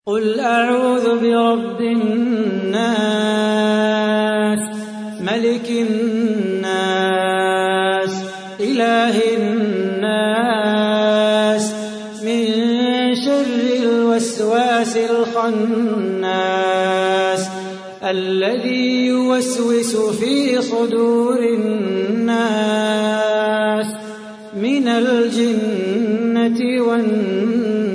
قل أعوذ برب الناس ملك الناس إله الناس من شر الوسواس الخناس الذي يوسوس في صدور الناس من الجنة والناس.